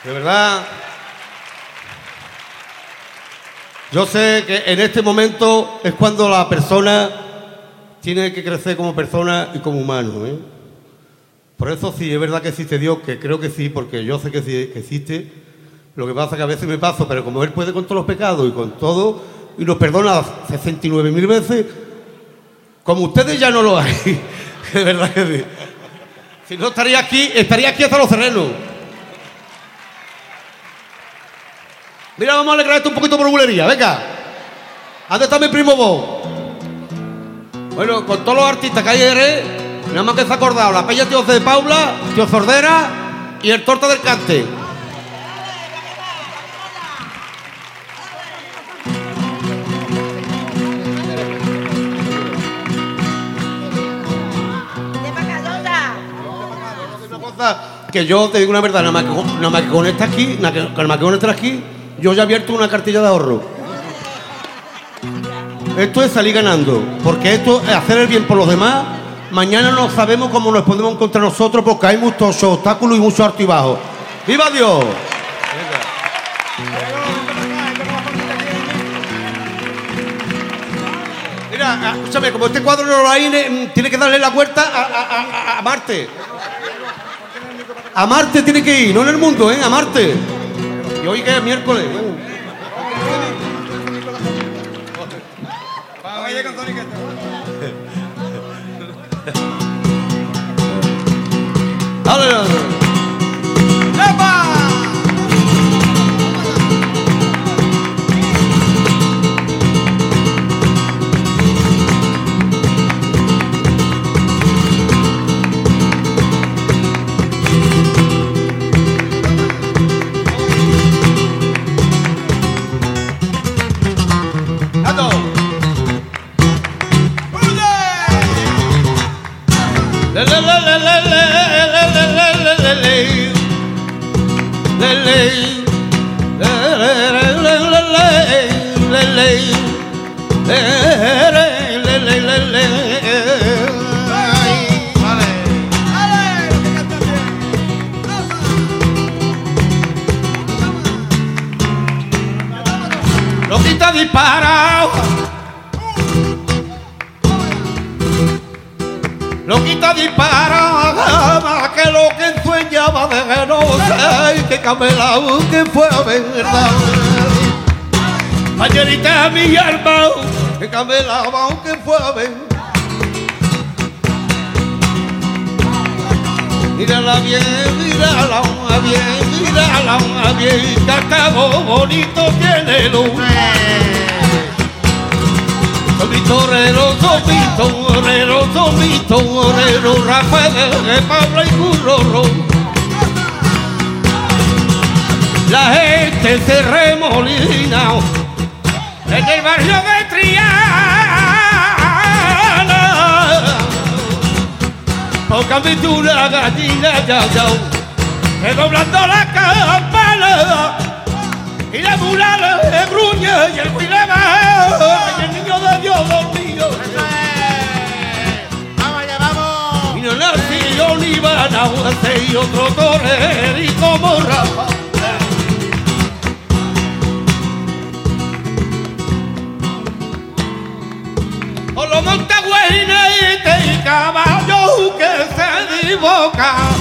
De verdad. Yo sé que en este momento es cuando la persona tiene que crecer como persona y como humano, ¿eh? Por eso sí, es verdad que existe Dios, que creo que sí, porque yo sé que sí que existe. Lo que pasa es que a veces me paso, pero como Él puede con todos los pecados y con todo, y nos perdona 69.000 veces, como ustedes ya no lo hay. De verdad que sí. Si no estaría aquí hasta los terrenos. Mira, vamos a alegrar esto un poquito por bulería, venga. ¿Dónde está mi primo vos? Bueno, con todos los artistas que hay en Jerez, nada más que se ha acordado la Peña Tío de Paula, Tío Sordera y el Torta del Cante. Que yo te digo una verdad, nada más que con esta aquí, yo ya he abierto una cartilla de ahorro. Esto es salir ganando, porque esto es hacer el bien por los demás. Mañana no sabemos cómo nos podemos encontrar nosotros, porque hay muchos obstáculos y muchos altos y bajos. ¡Viva Dios! Mira, escúchame, como este cuadro no lo hay, tiene que darle la vuelta a Marte. A Marte tiene que ir, no en el mundo, a Marte. Y hoy que es miércoles. Loquita disparado, loquita disparada, que lo que ensueñaba de no sé, que camelao que fue verdad. Añerita mi alma, que camelaba que fue verdad. Mírala bien, mírala bien, mírala bien, que hasta bonito tiene luz. Torero, torero, Rafael de Pablo y Curro. La gente se remolina en el barrio de Triana. Porque han visto una gallina, ya, redoblando la campana. Y la mula le gruñe y el guilema y el niño de Dios dormido. ¡Vamos allá, vamos! Y no nació ni van a hacer y otro torero como Rafa. Con los montagüeines y caballos que se divocan.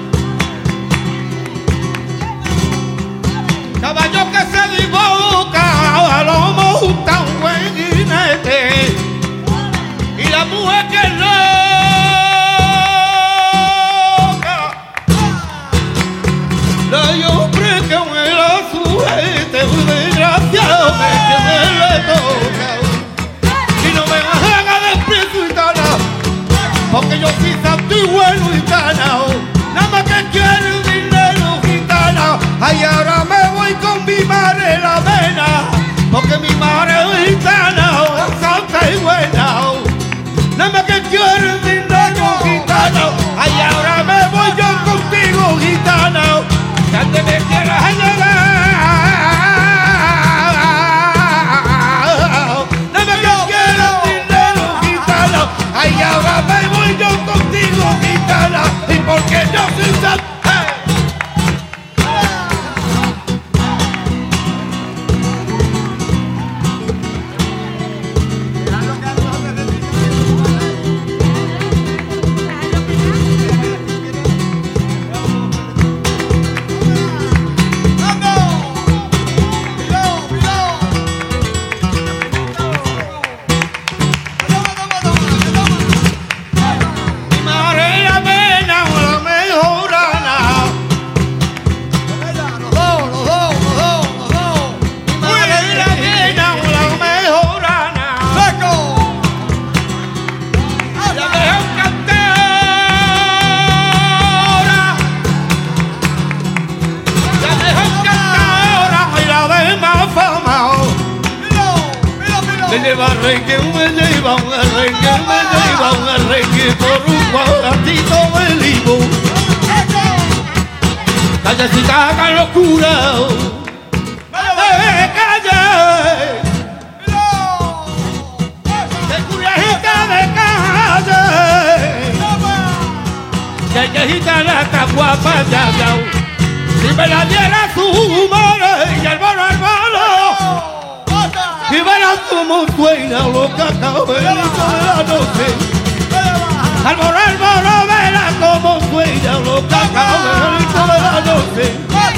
Caballo que se divoca, a lo monta un buen jinete. Y la mujer que es loca, la hombre que me la sujete, un desgraciado que me le toca. Y no me haga desprecio y gana, porque yo soy santo y bueno y gana. Nada más que quiero el dinero gitana. Ay, ahora me voy con mi madre la vena, porque mi madre es gitana, santa y buena. Nada más que quiero el dinero gitana. Ay, ahora me voy yo contigo gitana, que antes me quieras llegar. Nada más que quiero el dinero gitana. Ay, ahora me voy yo contigo gitana, y porque yo soy santa. lleva arrenque, me lleva un arrenque, me lleva un arrenque por un cuadratito de limo. Callecita con locura, calle, de curiajita de calle, callecita la tan guapa ya, si me la diera su madre y el mono y verás como suena lo que acaba de la noche. Al mono, verás como suena lo que acaba de la noche.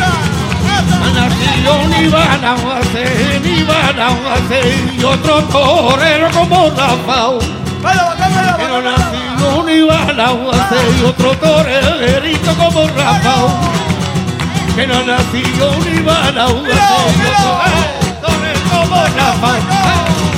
Nació ni van a hacer, ni van a hacer, y otro torero como Rafael. Que no nació ni van a hacer, y otro torerito como Rafael. Que no nació ni van a hacer, y otro torero como Rafael.